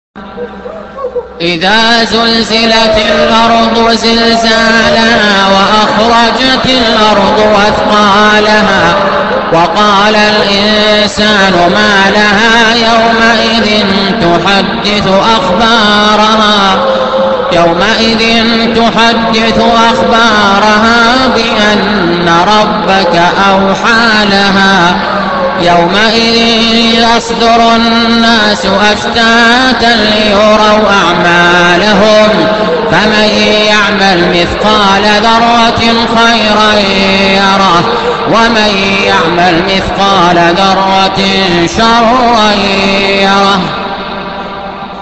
إذا زلزلت الأرض زلزالها وأخرجت الأرض أثقالها وقال الإنسان ما لها يومئذ تحدث أخبارها بأن ربك أوحى لها يومئذ يصدر الناس أشتاتا ليروا أعمالهم فمن يعمل مثقال ذرة خيرا يره ومن يعمل مثقال ذرة شرا يره.